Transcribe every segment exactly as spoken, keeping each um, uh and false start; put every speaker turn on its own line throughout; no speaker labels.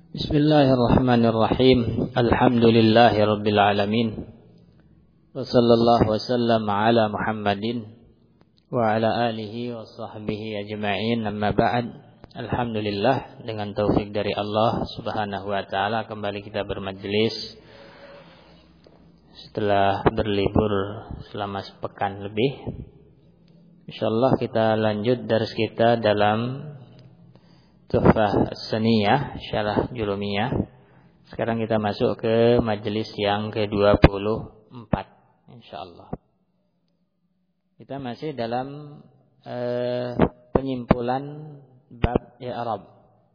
Bismillahirrahmanirrahim. Alhamdulillahirabbil alamin. Wa sallallahu wasallam ala Muhammadin wa ala alihi wa sahbihi ajma'in. Amma ba'd. Alhamdulillah, dengan taufik dari Allah Subhanahu wa taala kembali kita bermajelis setelah berlibur selama sepekan lebih. Insyaallah kita lanjut dars kita dalam Tuhfah As-Saniyah Syarah Julumiyah. Sekarang kita masuk ke majelis yang ke dua puluh empat insyaallah. Kita masih dalam eh, penyimpulan bab i'rab.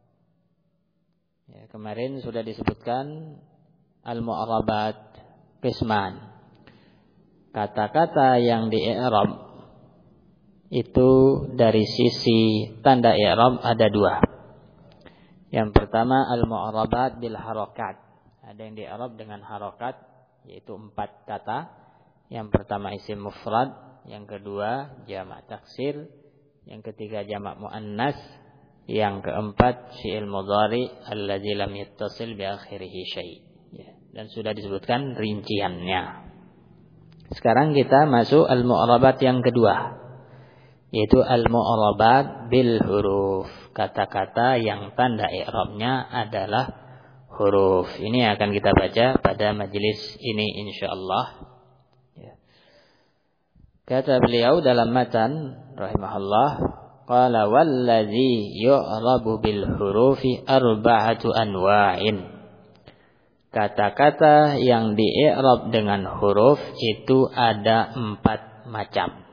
Ya, kemarin sudah disebutkan al-mu'arabat qisman. Kata-kata yang di i'rab itu dari sisi tanda i'rab ada dua. Yang pertama al-mu'arabat bil harakat. Ada yang di-i'rab dengan harakat, yaitu empat kata. Yang pertama isim mufrad, yang kedua jamak taksir, yang ketiga jamak muannas, yang keempat fi'il mudhari allazi lam yattasil bi akhirih syai'. Ya, dan sudah disebutkan rinciannya. Sekarang kita masuk al-mu'arabat yang kedua, yaitu al-mu'arabat bil huruf. Kata-kata yang tanda i'rabnya adalah huruf. Ini akan kita baca pada majelis ini insyaallah. Ya. Kata beliau dalam matan rahimahullah, qala wallazi yu'rabu bil hurufi arba'atu anwa'in. Kata-kata yang di-i'rab dengan huruf itu ada empat macam.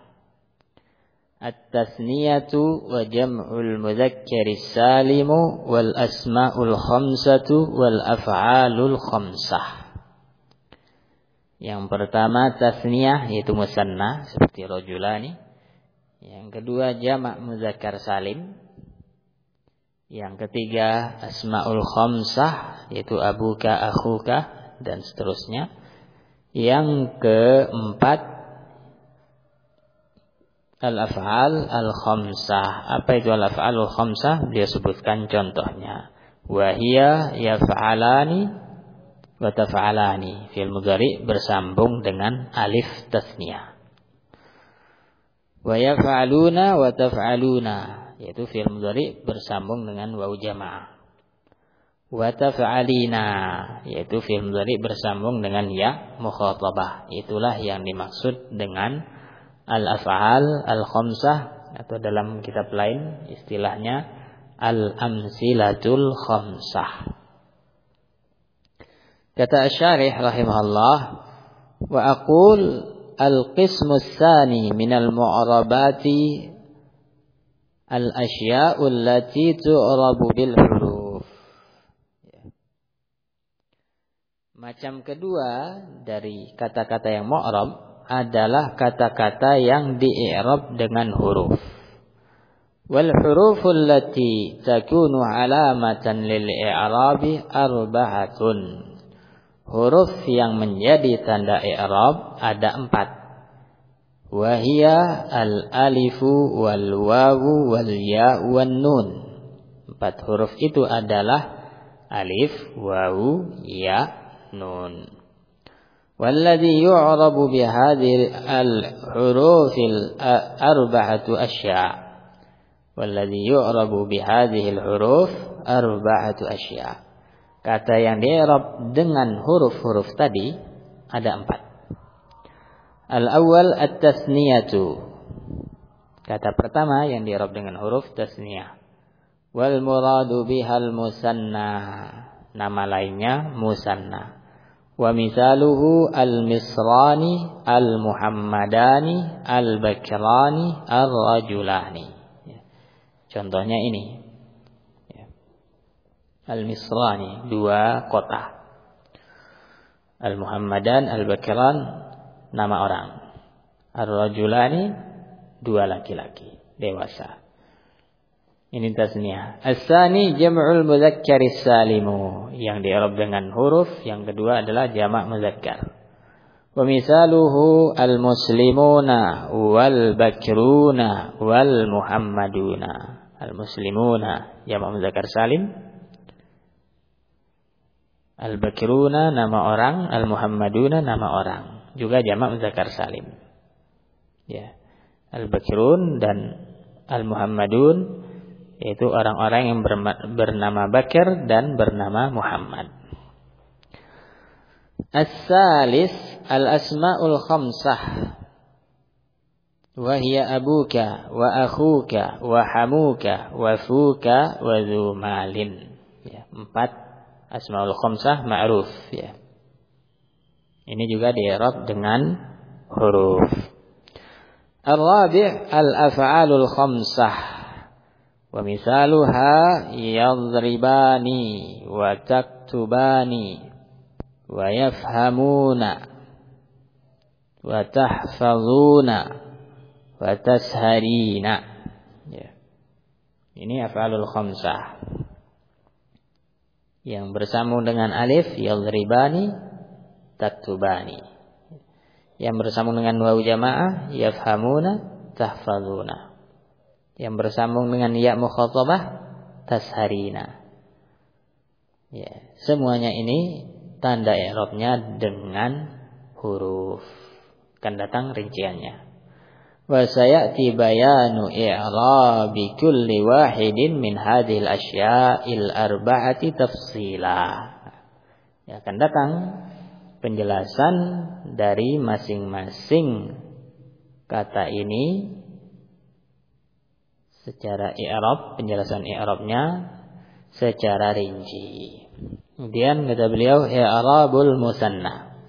At-tasniyatu wa jam'ul mudzakkari salimu wal asma'ul khamsatu wal af'alul khamsah. Yang pertama tasniyah, yaitu musanna seperti rajulani. Yang kedua jamak mudzakkar salim. Yang ketiga asma'ul khamsah, yaitu abuka, akhuka dan seterusnya. Yang keempat al-af'al al-khamsah. Apa itu al-af'al al-khamsah? Dia sebutkan contohnya. Wa hiya yaf'alani wa taf'alani. Fi'il mudhari bersambung dengan alif tasniyah. Wa yaf'aluna wa taf'aluna, yaitu fi'il mudhari bersambung dengan waw jamaah. Wa taf'alina, yaitu fi'il mudhari bersambung dengan ya mukhatabah. Itulah yang dimaksud dengan al-af'al al-khamsah, atau dalam kitab lain istilahnya al-amsilatul khamsah. Kata asy-syarih rahimahullah, wa aqul al-qismu tsani minal mu'arabati al-asya'u allati tu'rabu bil huruf. Macam kedua dari kata-kata yang mu'rab adalah kata-kata yang di-i'rab dengan huruf. Wal huruful lati takunu alamatan lil i'rabi arba'atun. Huruf yang menjadi tanda i'rab ada empat. Wa hiya al alifu wal wawu wal ya wan nun. Empat huruf itu adalah alif, wawu, ya, nun. والذي يعرب بهذه الحروف الأربعة أشياء والذي يعرب بهذه الحروف أربعة أشياء. Kata yang di'rab dengan huruf-huruf tadi ada empat. Al-awwal at-tasniyatu. Kata pertama yang di'rab dengan huruf tasniyah. Wal muradu bihal musanna. Nama lainnya musanna. Wa misaluhu al-misrani, al-muhammadani, al-bakrani, ar-rajulani. Contohnya ini. Al-misrani, dua kota. Al-muhammadan, al-bakran, nama orang. Ar-rajulani, dua laki-laki dewasa. Ini tasniyah. As-tsani jam'ul mudzakkari salimu, yang di'rab dengan huruf. Yang kedua adalah jamak mudzakkar. Wa misaluhu al-muslimuna wal bakruna wal muhammaduna. Al-muslimuna jamak mudzakkar salim. Al-Bakiruna nama orang, Al-Muhammaduna nama orang. Juga jamak muzakkar salim. Ya. Al-Bakirun dan Al-Muhammadun yaitu orang-orang yang bernama Bakir dan bernama Muhammad. As-salis al-asma'ul khamsah. Wa hiya abuka wa akhuka wa hamuka wa fuka wa dzu malin. Ya, empat asma'ul khamsah ma'ruf ya. Ini juga di-i'rab dengan huruf. Ar-rabi' al-af'alul khamsah. Wa misaluha yadribani wa taktubani wa yafhamuna wa tahfazuna wa tasharina. Ya. Ini af'alul khamsah. Yang bersambung dengan alif yadribani, taktubani. Yang bersambung dengan wawu jamaah yafhamuna, tahfazuna. Yang bersambung dengan ya mukhatabah tasharina. Ya, semuanya ini tanda i'rabnya dengan huruf. Akan datang rinciannya. Wa sayati bayanu i'rabi kulli wahidin min hadhil asya'il arba'ati tafsila. Ya, akan datang penjelasan dari masing-masing kata ini secara i'rab, penjelasan i'rabnya secara rinci. Kemudian kata beliau i'rabul musanna.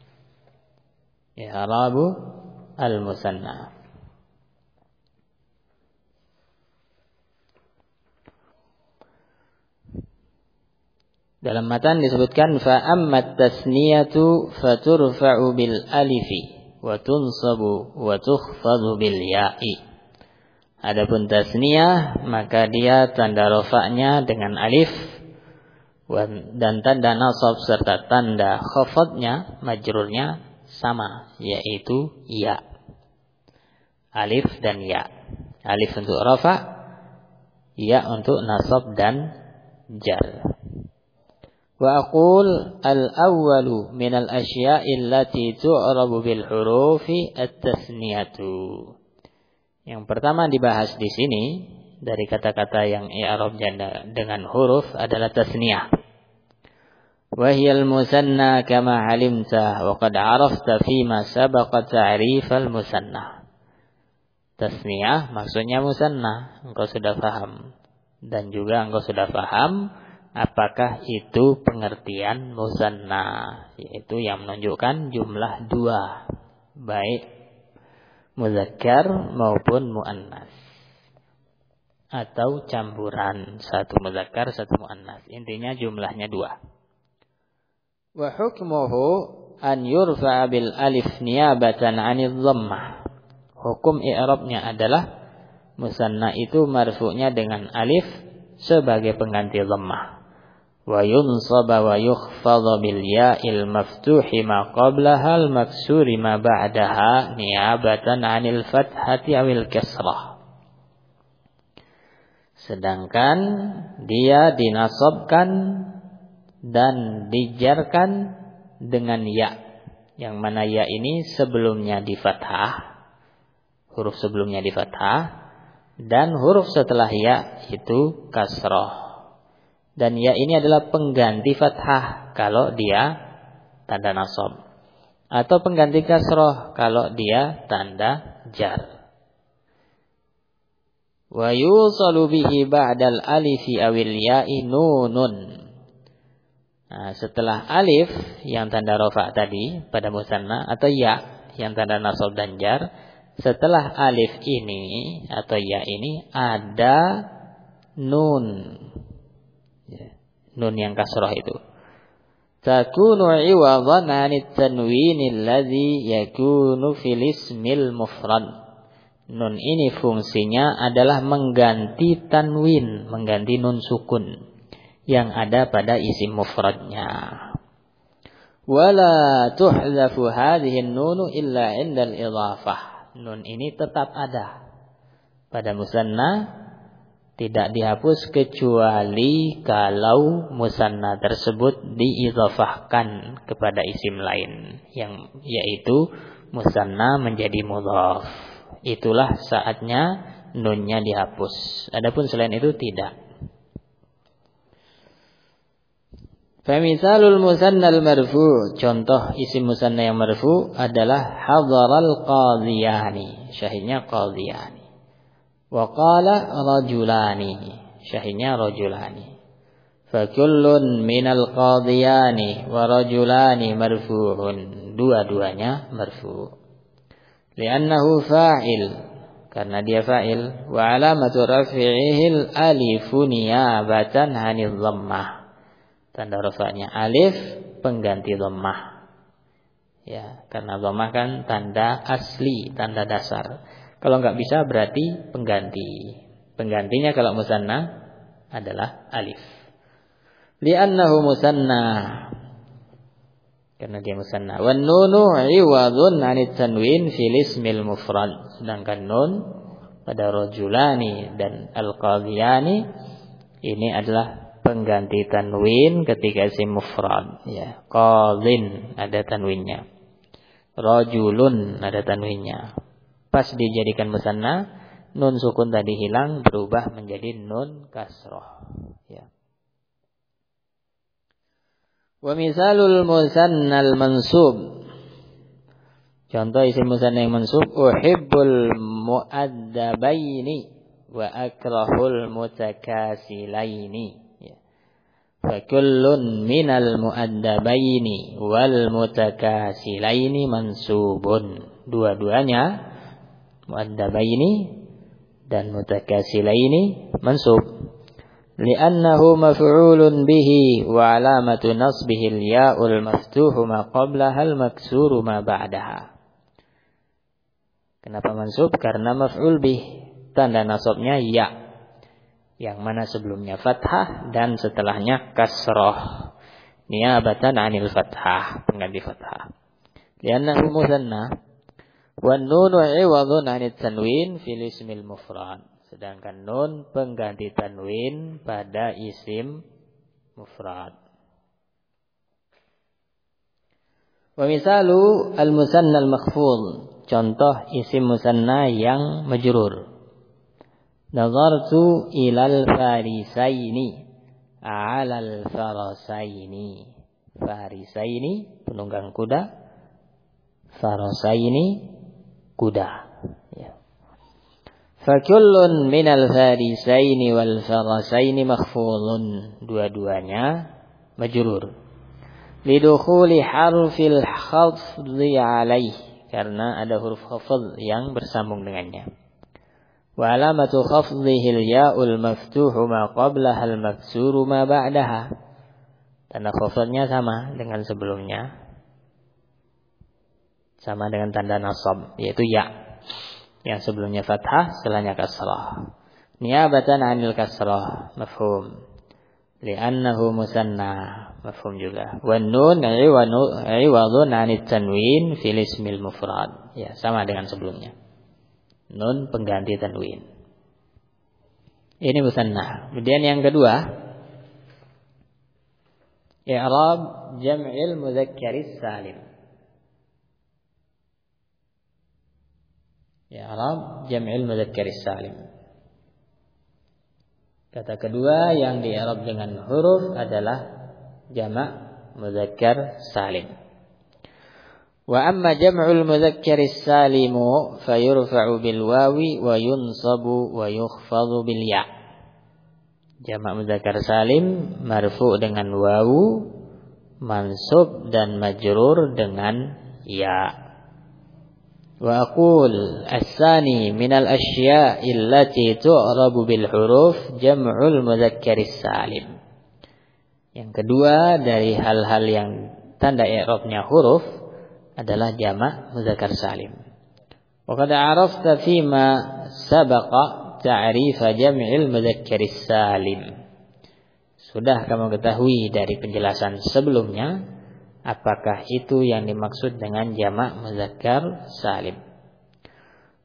I'rabu al-musanna. Dalam matan disebutkan fa ammat tasniyatu faturfa'u bil alifi wa tunsabu wa tukhfadhu bil ya'i. Adapun tasniyah maka dia tanda rafa'nya dengan alif dan tanda nasab serta tanda khafadnya majrurnya sama yaitu ya. Alif dan ya. Alif untuk rafa', ya untuk nasab dan jar. Wa aqul al-awwalu min al-asya'i allati tu'rabu bil hurufi at-tasniyatu. Yang pertama dibahas di sini dari kata-kata yang i'rabnya dengan huruf adalah tasniyah. Wa hiyal musanna kama 'alimta wa qad 'arafta fi ma sabaqa ta'rif al-musanna. Tasniyah maksudnya musanna, engkau sudah paham dan juga engkau sudah paham apakah itu pengertian musanna, yaitu yang menunjukkan jumlah dua, baik muzakkar maupun muannas atau campuran satu muzakkar satu muannas. Intinya jumlahnya dua. Wa hukmuhu an yurfa'a bil alif niyabatan 'anil dhammah. Hukum i'rabnya adalah musanna itu marfu'nya dengan alif sebagai pengganti dhammah. Wa yunsaba wa yukhfadha bil ya'il maftuhi ma qablaha al maksuri ma ba'daha niyabatan 'anil fathati awil kasrah. Sedangkan dia dinasabkan dan dijarkan dengan ya, yang mana ya ini sebelumnya di fathah, huruf sebelumnya di fathah, dan huruf setelah ya itu kasrah. Dan ya ini adalah pengganti fathah kalau dia tanda nasab, atau pengganti kasrah kalau dia tanda jar. Wa yusalu bihi ba'dal alifi awil ya'i nunun. Nah, setelah alif yang tanda rafa' tadi pada musanna atau ya yang tanda nasab dan jar, setelah alif ini atau ya ini ada nun. Ya, nun yang kasrah itu. Takunu iwadhan 'anit tanwin alladhi yakunu fil ismil mufrad. Nun ini fungsinya adalah mengganti tanwin, mengganti nun sukun yang ada pada isim mufradnya. Wala tuhzafu hadhihi an-nun illa 'inda al-idhafah. Nun ini tetap ada pada musanna, Tidak dihapus kecuali kalau musanna tersebut diidhafahkan kepada isim lain, yang yaitu musanna menjadi mudhaf. Itulah saatnya nunnya dihapus. Adapun selain itu tidak. Famisalul musanna al-marfu', contoh isim musanna yang marfu' adalah hadaral qadhiyani, syahidnya qadhiyani. Wa qala rajulani, syahidnya rajulani. Fa kullun minal qadhiyani wa rajulani marfu'un, dua-duanya marfu'. Li'annahu fa'il, karena dia fa'il. Wa alamatu raf'ihil alifu niyabatan 'anil dhammah, tanda rafa'nya alif pengganti dhammah. Ya, karena dhammah kan tanda asli, tanda dasar. Kalau enggak bisa berarti pengganti. Penggantinya kalau musanna adalah alif. Li'annahu musanna, karena dia musanna. Wan nunu 'iwadun 'anit tanwin fil ismil mufrad. Sedangkan nun pada rajulani dan al-qadhiyani ini adalah pengganti tanwin ketika isim mufrad, ya. Qadhin ada tanwinnya. Rajulun ada tanwinnya. Pas dijadikan musanna, nun sukun tadi hilang berubah menjadi nun kasrah, ya. Wa misalul musannal mansub, contoh isim musanna yang mansub, uhibbul muaddabaini wa akrahul mutakasilaini. Fa kullun minal muaddabaini wal mutakasilaini mansubun. Dua-duanya muaddabaini dan mutakasilaini mansub. Li'annahu maf'ulun bihi wa alamatu nasbihi al-ya'ul maftuhu ma qablaha al-maksuru ma ba'daha. Kenapa mansub? Karena maf'ul bih, tanda nasabnya ya, yang mana sebelumnya fathah dan setelahnya kasrah, niyabatan 'anil fathah, pengganti fathah. Li'annahu musanna. Wan nunu 'iwadun 'anit tanwin fil ismil mufrad. Sedangkan nun pengganti tanwin pada isim mufrad. Wa misalu al-musanna al-makhfudh, contoh isim musanna yang majrur. Nazartu ilal farisaini 'alal farasaini. Farisaini penunggang kuda, farasaini kuda, ya. Fakullun minal farisaini wal farasaini makhfudun, dua-duanya majrur. Lidukhuli harfil khafdhi alaih, karena ada huruf khafdh yang bersambung dengannya. Wa alamatu khafdhihil ya'ul maftuhu ma qablaha al maksuru ma ba'daha. Tanda khafdhnya sama dengan sebelumnya, sama dengan tanda nasab, yaitu ya, yang sebelumnya fathah, setelahnya kasrah. Niyabatan 'anil kasrah, mafhum. Li'annahu musanna, mafhum juga. Wan nun 'iwadun 'anit tanwin fil ismil mufrad, ya, sama dengan sebelumnya. Nun pengganti tanwin. Ini musanna. Kemudian yang kedua, i'rab jam'il mudzakkaris salim. I'rab jam'il mudzakkaris salim. Kata kedua yang di-i'rab dengan huruf adalah jamak mudzakkar salim. Wa amma jam'ul mudzakkaris salimu fayurfa'u bil wawi wa yunsabu wa yukhfadhu bil ya. Jamak mudzakkar salim marfu' dengan wawu, mansub dan majrur dengan ya. Wa aqul as-sani minal asya'i allati tu'rabu bil huruf jam'ul mudzakkaris salim. Yang kedua dari hal-hal yang tanda i'rabnya huruf adalah jamak mudzakkar salim. Wa qad 'arafta fima sabaqa ta'rif jam'il mudzakkaris salim. Sudah kamu ketahui dari penjelasan sebelumnya apakah itu yang dimaksud dengan jamak muzakkar salim.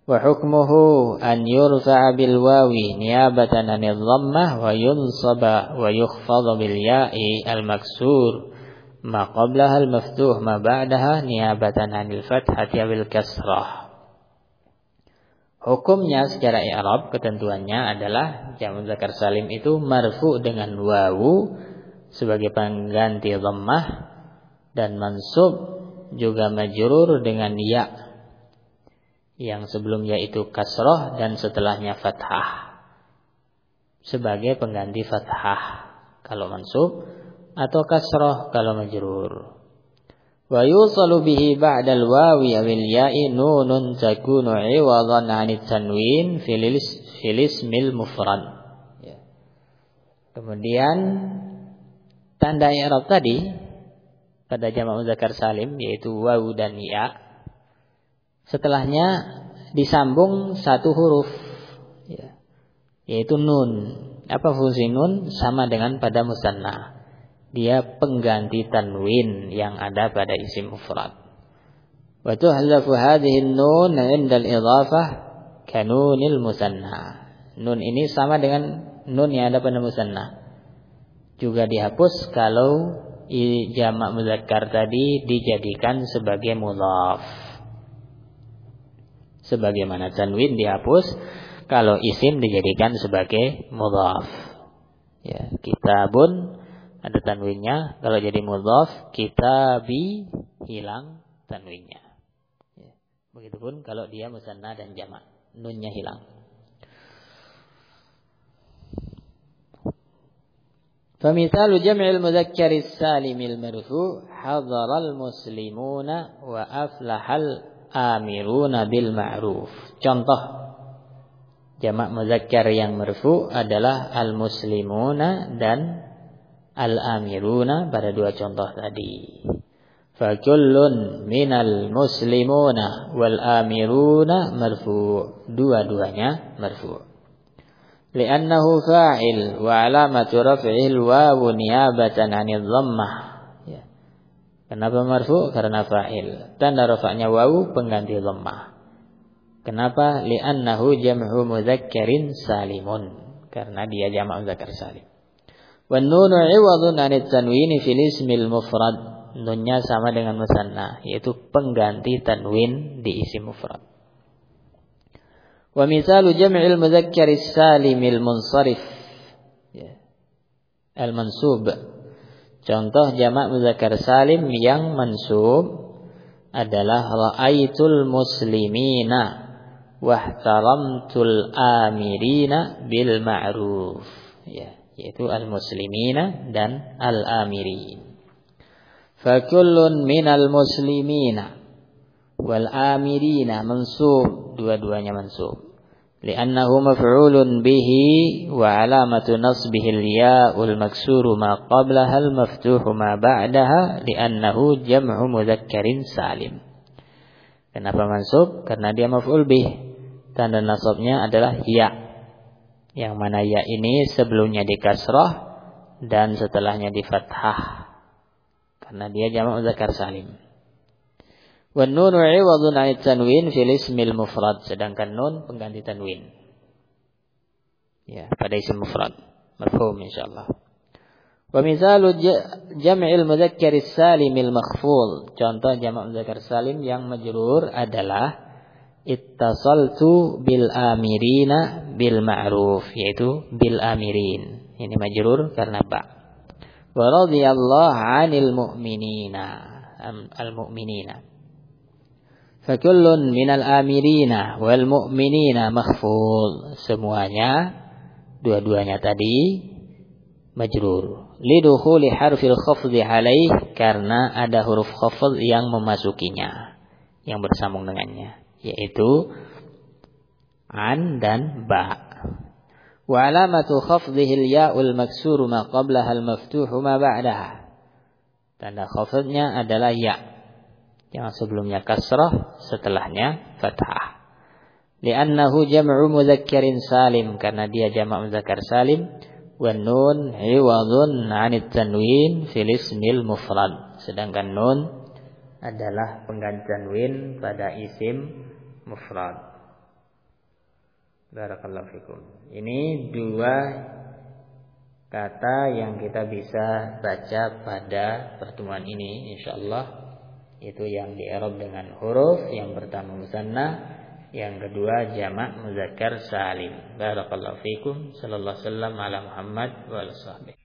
Wa hukmuhu an yurfa'a bil wawi niyabatan 'anil dhammah wa yunsaba wa yukhfadha bil ya'i al maksur ma qablaha al maftuh ma ba'daha niyabatan 'anil fathati bil kasrah. Hukumnya secara i'rab ketentuannya adalah jamak muzakkar salim itu marfu dengan wawu sebagai pengganti dhammah dan mansub juga majrur dengan ya yang sebelumnya itu kasrah dan setelahnya fathah sebagai pengganti fathah kalau mansub atau kasrah kalau majrur. Wa yusalu bihi ba'dal wawi awil ya'i nunun takunu 'iwadan 'anit tanwin fil ismil mufrad. Ya. Kemudian tanda i'rab tadi pada jamak muzakkar salim yaitu wawu dan ya, setelahnya disambung satu huruf, ya, yaitu nun. Apa fungsi nun? Sama dengan pada musanna. Dia pengganti tanwin yang ada pada isim mufrad. Wa tuhzafu hadhihi nun 'inda al-idhafah kanunil musanna. Nun ini sama dengan nun yang ada pada musanna. Juga dihapus kalau jamak muzakkar tadi dijadikan sebagai mudhaf. Sebagaimana tanwin dihapus kalau isim dijadikan sebagai mudhaf. Ya, kitabun ada tanwinnya, kalau jadi mudhaf kitabi hilang tanwinnya. Ya, begitupun kalau dia musanna dan jamak, nunnya hilang. Famithalu jam'il mudzakkari salimil marfu' hadaral muslimuna wa aflahal amiruna bil ma'ruf. Contoh jamak muzakkar yang marfu adalah al muslimuna dan al amiruna pada dua contoh tadi. Fa kullun minal muslimuna wal amiruna marfu. Dua-duanya marfu. Li'annahu fa'il wa alamatu raf'il wawu niyabatan 'anil dhammah. Kenapa marfu? Karena fa'il. Tanda rafa'nya wawu pengganti dhammah. Kenapa? Li'annahu jam'u mudzakkarin salimun. Karena dia jamak muzakkar salim. Wan nunu 'iwadun 'anit tanwin fil ismil mufrad. Nunnya sama dengan musanna, yaitu pengganti tanwin di isim mufrad. Wa misalu jam'il mudzakkaris salimil munsharif. Ya. Al-mansub. Contoh jamak muzakkar salim yang mansub adalah ra'aitul muslimina wahtaramtul amirina bil ma'ruf. Ya, yaitu al-muslimina dan al-amirin. Fa kullun minal muslimina wal amirina mansub, dua-duanya mansub. Li'annahu maf'ulun bihi wa alamatu nasbihi al-ya'ul maksuru ma qablaha al-maftuhu ma ba'daha li'annahu jam'u mudzakkarin salim. Kenapa mansub? Karena dia maf'ul bih. Tanda nasabnya adalah ya. Yang mana ya ini sebelumnya di kasrah dan setelahnya di fathah. Karena dia jamak muzakkar salim. Wan nunu 'iwadun 'anit tanwin fil ismil mufrad, sedangkan nun pengganti tanwin. Ya, pada isim mufrad. Mafhum insyaallah. Wa misalu jam'il mudzakkaris salimil makhful. Contoh jamak muzakkar salim yang majrur adalah ittasaltu bil amirina bil ma'ruf, yaitu bil amirin. Ini majrur karena ba. Wa radhiyallahu 'anil mu'minina al mu'minina. Fakullun minal amirina wal mu'minina makhful. Semuanya dua-duanya tadi majrur. Lidukhuli harfil khafdhi alaih, karena ada huruf khafd yang memasukinya, yang bersambung dengannya, yaitu an dan ba. Wa alamatu khafdhihi al-ya'ul maksuru ma qablaha al-maftuhu ma ba'daha. Tanda khafdnya adalah ya, yang sebelumnya kasrah, setelahnya fathah. Li'annahu jam'u mudzakkarin salim, karena dia jamak muzakkar salim. Wan nun 'iwadun 'anit tanwin fil ismil mufrad, sedangkan nun adalah pengganti tanwin pada isim mufrad. Barakallahu fikum. Ini dua kata yang kita bisa baca pada pertemuan ini insyaallah. Itu yang di-i'rab dengan huruf. Yang pertama musanna, yang kedua jamak muzakkar salim. Barakallahu fikum. Sallallahu alaihi wasallam ala Muhammad wa ala sahbihi.